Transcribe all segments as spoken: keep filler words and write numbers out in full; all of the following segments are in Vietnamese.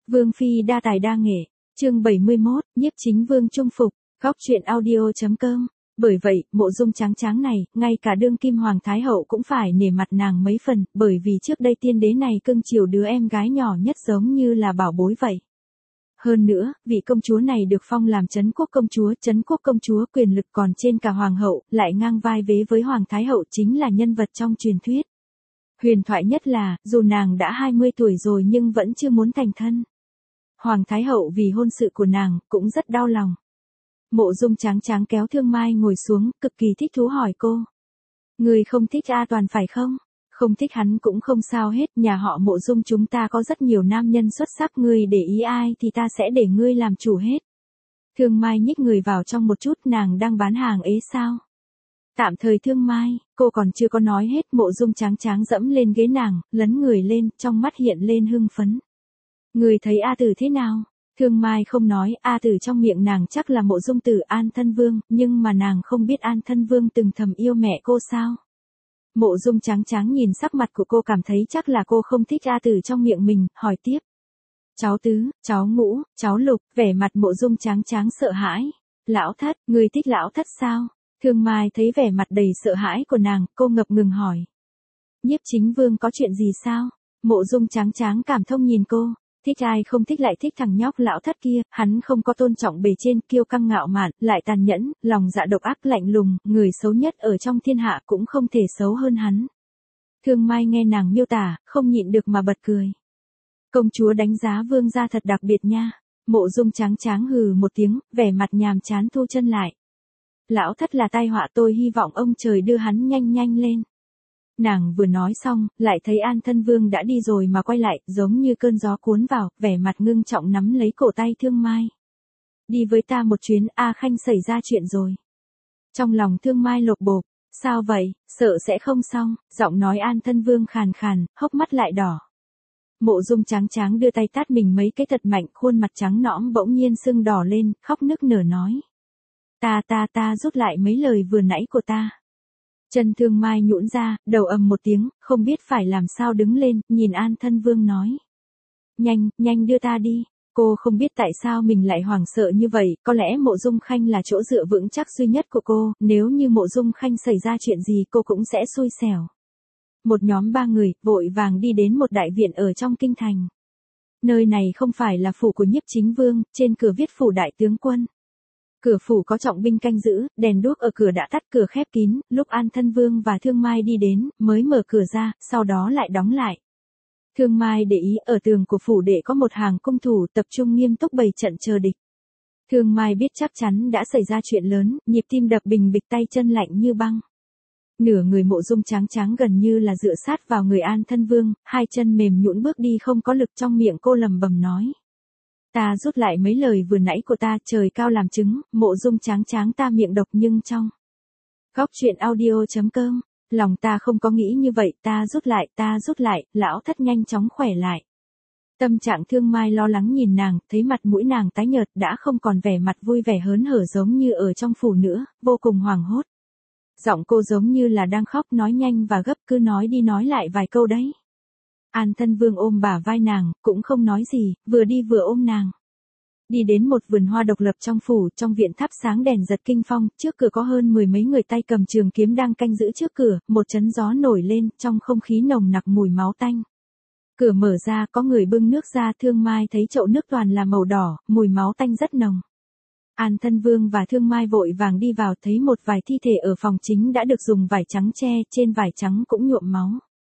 Vương phi đa tài đa nghệ, chương bảy mươi mốt, nhiếp chính vương trung phục, góc truyện audio chấm com. Bởi vậy, Mộ Dung Tráng Tráng này, ngay cả đương kim hoàng thái hậu cũng phải nể mặt nàng mấy phần, bởi vì trước đây tiên đế này cưng chiều đứa em gái nhỏ nhất giống như là bảo bối vậy. Hơn nữa, vị công chúa này được phong làm Trấn Quốc công chúa, Trấn Quốc công chúa quyền lực còn trên cả hoàng hậu, lại ngang vai vế với hoàng thái hậu, chính là nhân vật trong truyền thuyết. Huyền thoại nhất là, dù nàng đã hai mươi tuổi rồi nhưng vẫn chưa muốn thành thân. Hoàng thái hậu vì hôn sự của nàng, cũng rất đau lòng. Mộ Dung Tráng Tráng kéo Thương Mai ngồi xuống, cực kỳ thích thú hỏi cô. Người không thích A Toàn phải không? Không thích hắn cũng không sao hết, nhà họ Mộ Dung chúng ta có rất nhiều nam nhân xuất sắc, ngươi để ý ai thì ta sẽ để ngươi làm chủ hết. Thương Mai nhích người vào trong một chút, nàng đang bán hàng ế sao? Tạm thời Thương Mai, cô còn chưa có nói hết, Mộ Dung Tráng Tráng dẫm lên ghế nàng, lấn người lên, trong mắt hiện lên hưng phấn. Người thấy A Tử thế nào? Thương Mai không nói, A Tử trong miệng nàng chắc là Mộ Dung Tử An Thân Vương, nhưng mà nàng không biết An Thân Vương từng thầm yêu mẹ cô sao? Mộ Dung Tráng Tráng nhìn sắc mặt của cô cảm thấy chắc là cô không thích A Tử trong miệng mình, hỏi tiếp. Cháu tứ, cháu ngũ, cháu lục, vẻ mặt Mộ Dung Tráng Tráng sợ hãi. Lão thất, người thích lão thất sao? Thương Mai thấy vẻ mặt đầy sợ hãi của nàng, cô ngập ngừng hỏi. Nhiếp chính vương có chuyện gì sao? Mộ Dung Tráng Tráng cảm thông nhìn cô. Thích ai không thích lại thích thằng nhóc lão thất kia, hắn không có tôn trọng bề trên, kiêu căng ngạo mạn, lại tàn nhẫn, lòng dạ độc ác lạnh lùng, người xấu nhất ở trong thiên hạ cũng không thể xấu hơn hắn. Thương Mai nghe nàng miêu tả, không nhịn được mà bật cười. Công chúa đánh giá vương gia thật đặc biệt nha. Mộ Dung Tráng Tráng hừ một tiếng, vẻ mặt nhàm chán thu chân lại. Lão thất là tai họa, tôi hy vọng ông trời đưa hắn nhanh nhanh lên. Nàng vừa nói xong, lại thấy An Thân Vương đã đi rồi mà quay lại, giống như cơn gió cuốn vào, vẻ mặt ngưng trọng nắm lấy cổ tay Thương Mai. Đi với ta một chuyến, A Khanh xảy ra chuyện rồi. Trong lòng Thương Mai lột bột, sao vậy, sợ sẽ không xong, giọng nói An Thân Vương khàn khàn, hốc mắt lại đỏ. Mộ Dung Tráng Tráng đưa tay tát mình mấy cái thật mạnh, khuôn mặt trắng nõm bỗng nhiên sưng đỏ lên, khóc nức nở nói. Ta ta ta rút lại mấy lời vừa nãy của ta. Chân Thương Mai nhũn ra, đầu ầm một tiếng, không biết phải làm sao đứng lên, nhìn An Thân Vương nói. Nhanh, nhanh đưa ta đi. Cô không biết tại sao mình lại hoảng sợ như vậy, có lẽ Mộ Dung Khanh là chỗ dựa vững chắc duy nhất của cô, nếu như Mộ Dung Khanh xảy ra chuyện gì cô cũng sẽ xui xẻo. Một nhóm ba người, vội vàng đi đến một đại viện ở trong kinh thành. Nơi này không phải là phủ của nhiếp chính vương, trên cửa viết phủ đại tướng quân. Cửa phủ có trọng binh canh giữ, đèn đuốc ở cửa đã tắt, cửa khép kín, lúc An Thân Vương và Thương Mai đi đến, mới mở cửa ra, sau đó lại đóng lại. Thương Mai để ý, ở tường của phủ đệ có một hàng cung thủ tập trung nghiêm túc bày trận chờ địch. Thương Mai biết chắc chắn đã xảy ra chuyện lớn, nhịp tim đập bình bịch, tay chân lạnh như băng. Nửa người Mộ Dung Tráng Tráng gần như là dựa sát vào người An Thân Vương, hai chân mềm nhũn bước đi không có lực, trong miệng cô lẩm bẩm nói. Ta rút lại mấy lời vừa nãy của ta, trời cao làm chứng, Mộ Dung Tráng Tráng ta miệng độc nhưng trong. Góc truyện audio chấm com, lòng ta không có nghĩ như vậy, ta rút lại, ta rút lại, lão thất nhanh chóng khỏe lại. Tâm trạng Thương Mai lo lắng nhìn nàng, thấy mặt mũi nàng tái nhợt, đã không còn vẻ mặt vui vẻ hớn hở giống như ở trong phủ nữa, vô cùng hoảng hốt. Giọng cô giống như là đang khóc, nói nhanh và gấp, cứ nói đi nói lại vài câu đấy. An Thân Vương ôm bả vai nàng, cũng không nói gì, vừa đi vừa ôm nàng. Đi đến một vườn hoa độc lập trong phủ, trong viện thắp sáng đèn giật kinh phong, trước cửa có hơn mười mấy người tay cầm trường kiếm đang canh giữ trước cửa, một chấn gió nổi lên, trong không khí nồng nặc mùi máu tanh. Cửa mở ra, có người bưng nước ra, Thương Mai thấy chậu nước toàn là màu đỏ, mùi máu tanh rất nồng. An Thân Vương và Thương Mai vội vàng đi vào, thấy một vài thi thể ở phòng chính đã được dùng vải trắng che, trên vải trắng cũng nhuộm máu.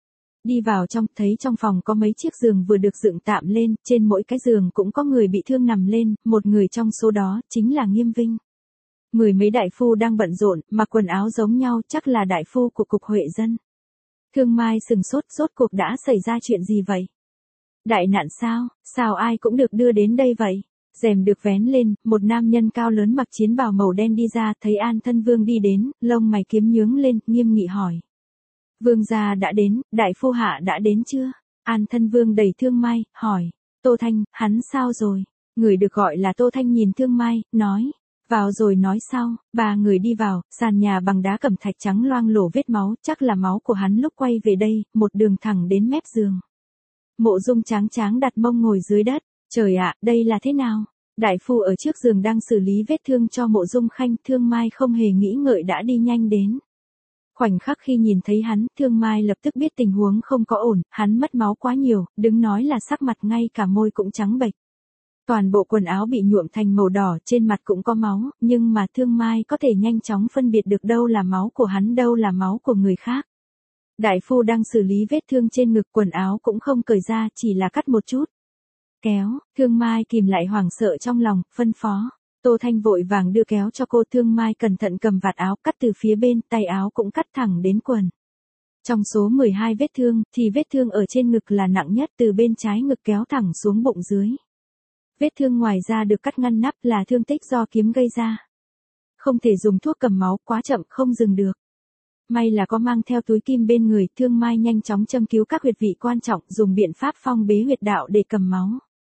Đi vào trong, thấy trong phòng có mấy chiếc giường vừa được dựng tạm lên, trên mỗi cái giường cũng có người bị thương nằm lên, một người trong số đó, chính là Nghiêm Vinh. Mười mấy đại phu đang bận rộn, mặc quần áo giống nhau, chắc là đại phu của cục Huệ Dân. Thương Mai sừng sốt, rốt cuộc đã xảy ra chuyện gì vậy? Đại nạn sao, sao ai cũng được đưa đến đây vậy? Rèm được vén lên, một nam nhân cao lớn mặc chiến bào màu đen đi ra, thấy An Thân Vương đi đến, lông mày kiếm nhướng lên, nghiêm nghị hỏi. Vương gia đã đến, đại phu hạ đã đến chưa? An Thân Vương đẩy Thương Mai, hỏi. Tô Thanh, hắn sao rồi? Người được gọi là Tô Thanh nhìn Thương Mai, nói. Vào rồi nói sau, ba người đi vào, sàn nhà bằng đá cẩm thạch trắng loang lổ vết máu, chắc là máu của hắn lúc quay về đây, một đường thẳng đến mép giường. Mộ Dung Tráng Tráng đặt mông ngồi dưới đất, Trời ạ, đây là thế nào? Đại phu ở trước giường đang xử lý vết thương cho Mộ Dung Khanh, Thương Mai không hề nghĩ ngợi đã đi nhanh đến. Khoảnh khắc khi nhìn thấy hắn, Thương Mai lập tức biết tình huống không có ổn, hắn mất máu quá nhiều, đừng nói là sắc mặt, ngay cả môi cũng trắng bệch. Toàn bộ quần áo bị nhuộm thành màu đỏ, trên mặt cũng có máu, nhưng mà Thương Mai có thể nhanh chóng phân biệt được đâu là máu của hắn, đâu là máu của người khác. Đại phu đang xử lý vết thương trên ngực, quần áo cũng không cởi ra, chỉ là cắt một chút. Kéo, Thương Mai kìm lại hoảng sợ trong lòng, phân phó. Tô Thanh vội vàng đưa kéo cho cô. Thương Mai cẩn thận cầm vạt áo, cắt từ phía bên, tay áo cũng cắt thẳng đến quần. Trong số mười hai vết thương, thì vết thương ở trên ngực là nặng nhất, từ bên trái ngực kéo thẳng xuống bụng dưới. Vết thương ngoài ra được cắt ngăn nắp là thương tích do kiếm gây ra. Không thể dùng thuốc cầm máu, quá chậm, không dừng được. May là có mang theo túi kim bên người, Thương Mai nhanh chóng châm cứu các huyệt vị quan trọng, dùng biện pháp phong bế huyệt đạo để cầm máu.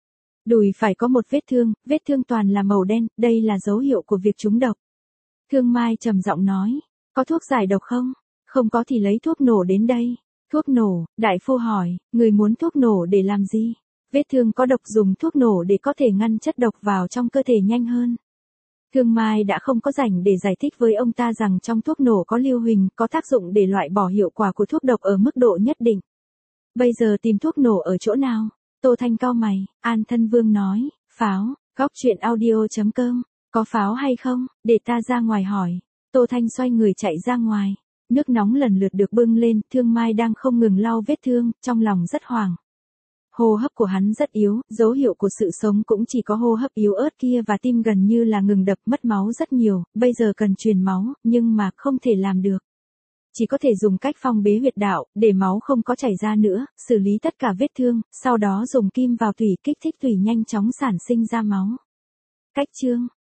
Đùi phải có một vết thương, vết thương toàn là màu đen, đây là dấu hiệu của việc trúng độc. Thương Mai trầm giọng nói, có thuốc giải độc không? Không có thì lấy thuốc nổ đến đây. Thuốc nổ, đại phu hỏi, người muốn thuốc nổ để làm gì? Vết thương có độc, dùng thuốc nổ để có thể ngăn chất độc vào trong cơ thể nhanh hơn. Thương Mai đã không có rảnh để giải thích với ông ta rằng trong thuốc nổ có lưu huỳnh, có tác dụng để loại bỏ hiệu quả của thuốc độc ở mức độ nhất định. Bây giờ tìm thuốc nổ ở chỗ nào? Tô Thanh cau mày, An Thân Vương nói, pháo, góc truyện audio chấm com, có pháo hay không, để ta ra ngoài hỏi. Tô Thanh xoay người chạy ra ngoài, nước nóng lần lượt được bưng lên, Thương Mai đang không ngừng lau vết thương, trong lòng rất hoảng. Hô hấp của hắn rất yếu, dấu hiệu của sự sống cũng chỉ có hô hấp yếu ớt kia và tim gần như là ngừng đập, mất máu rất nhiều, bây giờ cần truyền máu, nhưng mà không thể làm được. Chỉ có thể dùng cách phong bế huyệt đạo, để máu không có chảy ra nữa, xử lý tất cả vết thương, sau đó dùng kim vào tủy, kích thích tủy nhanh chóng sản sinh ra máu. Cách chương